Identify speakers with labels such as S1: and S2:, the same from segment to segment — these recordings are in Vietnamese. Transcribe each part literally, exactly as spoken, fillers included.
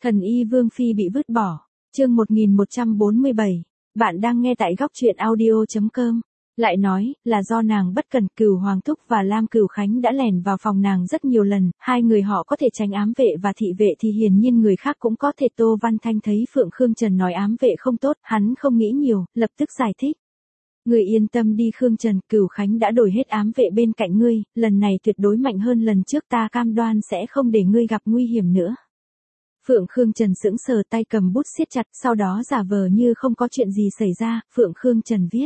S1: Thần y Vương Phi bị vứt bỏ. Chương một nghìn một trăm bốn mươi bảy. Bạn đang nghe tại góc truyện audio chấm com. Lại nói, là do nàng bất cẩn, Cửu Hoàng Thúc và Lam Cửu Khánh đã lẻn vào phòng nàng rất nhiều lần, hai người họ có thể tránh ám vệ và thị vệ thì hiển nhiên người khác cũng có thể. Tô Văn Thanh thấy Phượng Khương Trần nói ám vệ không tốt, hắn không nghĩ nhiều, lập tức giải thích. Người yên tâm đi Khương Trần, Cửu Khánh đã đổi hết ám vệ bên cạnh ngươi, lần này tuyệt đối mạnh hơn lần trước, ta cam đoan sẽ không để ngươi gặp nguy hiểm nữa. Phượng Khương Trần sững sờ, tay cầm bút siết chặt, sau đó giả vờ như không có chuyện gì xảy ra. Phượng Khương Trần viết.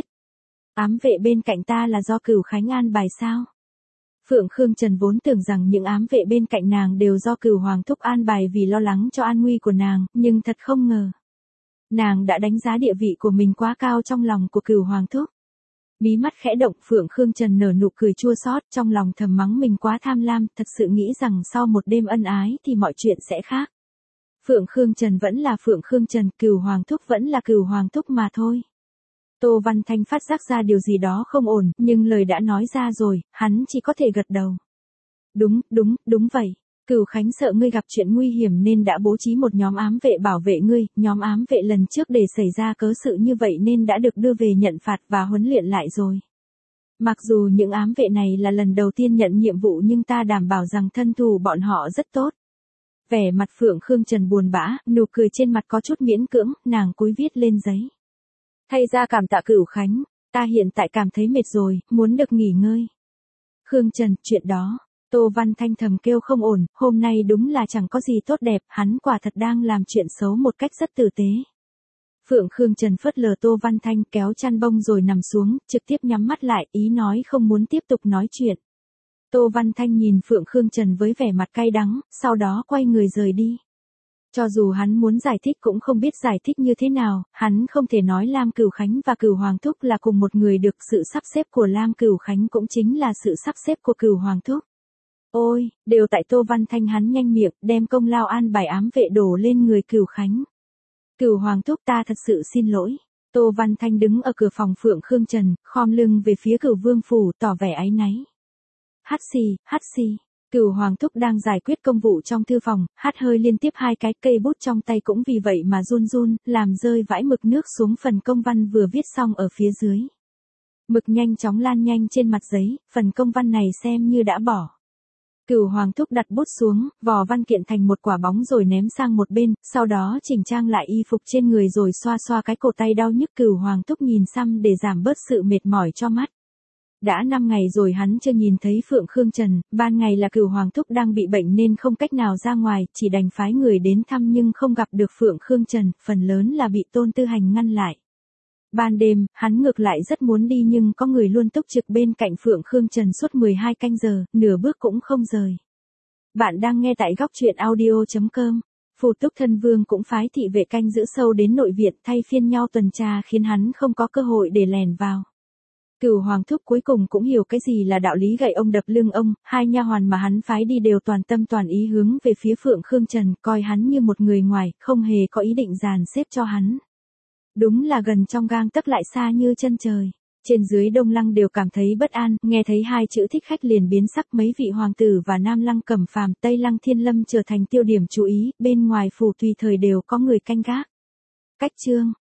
S1: Ám vệ bên cạnh ta là do Cửu Khánh an bài sao? Phượng Khương Trần vốn tưởng rằng những ám vệ bên cạnh nàng đều do Cửu Hoàng Thúc an bài vì lo lắng cho an nguy của nàng, nhưng thật không ngờ. Nàng đã đánh giá địa vị của mình quá cao trong lòng của Cửu Hoàng Thúc. Mí mắt khẽ động, Phượng Khương Trần nở nụ cười chua xót, trong lòng thầm mắng mình quá tham lam, thật sự nghĩ rằng sau một đêm ân ái thì mọi chuyện sẽ khác. Phượng Khương Trần vẫn là Phượng Khương Trần, Cửu Hoàng Thúc vẫn là Cửu Hoàng Thúc mà thôi. Tô Văn Thanh phát giác ra điều gì đó không ổn, nhưng lời đã nói ra rồi, hắn chỉ có thể gật đầu. Đúng, đúng, đúng vậy. Cửu Khánh sợ ngươi gặp chuyện nguy hiểm nên đã bố trí một nhóm ám vệ bảo vệ ngươi, nhóm ám vệ lần trước để xảy ra cớ sự như vậy nên đã được đưa về nhận phạt và huấn luyện lại rồi. Mặc dù những ám vệ này là lần đầu tiên nhận nhiệm vụ nhưng ta đảm bảo rằng thân thủ bọn họ rất tốt. Vẻ mặt Phượng Khương Trần buồn bã, nụ cười trên mặt có chút miễn cưỡng, nàng cúi viết lên giấy. Thay ra cảm tạ Cửu Khánh, ta hiện tại cảm thấy mệt rồi, muốn được nghỉ ngơi. Khương Trần, chuyện đó. Tô Văn Thanh thầm kêu không ổn, hôm nay đúng là chẳng có gì tốt đẹp, hắn quả thật đang làm chuyện xấu một cách rất tử tế. Phượng Khương Trần phớt lờ Tô Văn Thanh, kéo chăn bông rồi nằm xuống, trực tiếp nhắm mắt lại, ý nói không muốn tiếp tục nói chuyện. Tô Văn Thanh nhìn Phượng Khương Trần với vẻ mặt cay đắng, sau đó quay người rời đi. Cho dù hắn muốn giải thích cũng không biết giải thích như thế nào, hắn không thể nói Lam Cửu Khánh và Cửu Hoàng Thúc là cùng một người được, sự sắp xếp của Lam Cửu Khánh cũng chính là sự sắp xếp của Cửu Hoàng Thúc. Ôi, đều tại Tô Văn Thanh, hắn nhanh miệng, đem công lao an bài ám vệ đổ lên người Cửu Khánh. Cửu Hoàng Thúc, ta thật sự xin lỗi. Tô Văn Thanh đứng ở cửa phòng Phượng Khương Trần, khom lưng về phía Cửu Vương phủ, tỏ vẻ áy náy. Hắt xì, hắt xì. Cửu Hoàng Thúc đang giải quyết công vụ trong thư phòng, hắt hơi liên tiếp hai cái, cây bút trong tay cũng vì vậy mà run run, làm rơi vãi mực nước xuống phần công văn vừa viết xong ở phía dưới. Mực nhanh chóng lan nhanh trên mặt giấy, phần công văn này xem như đã bỏ. Cửu Hoàng Thúc đặt bút xuống, vò văn kiện thành một quả bóng rồi ném sang một bên, sau đó chỉnh trang lại y phục trên người rồi xoa xoa cái cổ tay đau nhức. Cửu Hoàng Thúc nhìn xăm để giảm bớt sự mệt mỏi cho mắt. Đã năm ngày rồi hắn chưa nhìn thấy Phượng Khương Trần, ban ngày là Cửu Hoàng Thúc đang bị bệnh nên không cách nào ra ngoài, chỉ đành phái người đến thăm nhưng không gặp được Phượng Khương Trần, phần lớn là bị Tôn Tư Hành ngăn lại. Ban đêm, hắn ngược lại rất muốn đi nhưng có người luôn túc trực bên cạnh Phượng Khương Trần suốt mười hai canh giờ, nửa bước cũng không rời. Bạn đang nghe tại góc truyện audio chấm com. Phù Túc Thân Vương cũng phái thị vệ canh giữ sâu đến nội viện thay phiên nhau tuần tra khiến hắn không có cơ hội để lèn vào. Cửu Hoàng Thúc cuối cùng cũng hiểu cái gì là đạo lý gậy ông đập lưng ông, hai nha hoàn mà hắn phái đi đều toàn tâm toàn ý hướng về phía Phượng Khương Trần, coi hắn như một người ngoài, không hề có ý định dàn xếp cho hắn. Đúng là gần trong gang tấc lại xa như chân trời. Trên dưới Đông Lăng đều cảm thấy bất an, nghe thấy hai chữ thích khách liền biến sắc, mấy vị hoàng tử và Nam Lăng Cẩm Phàm, Tây Lăng Thiên Lâm trở thành tiêu điểm chú ý, bên ngoài phủ tùy thời đều có người canh gác. Cách chương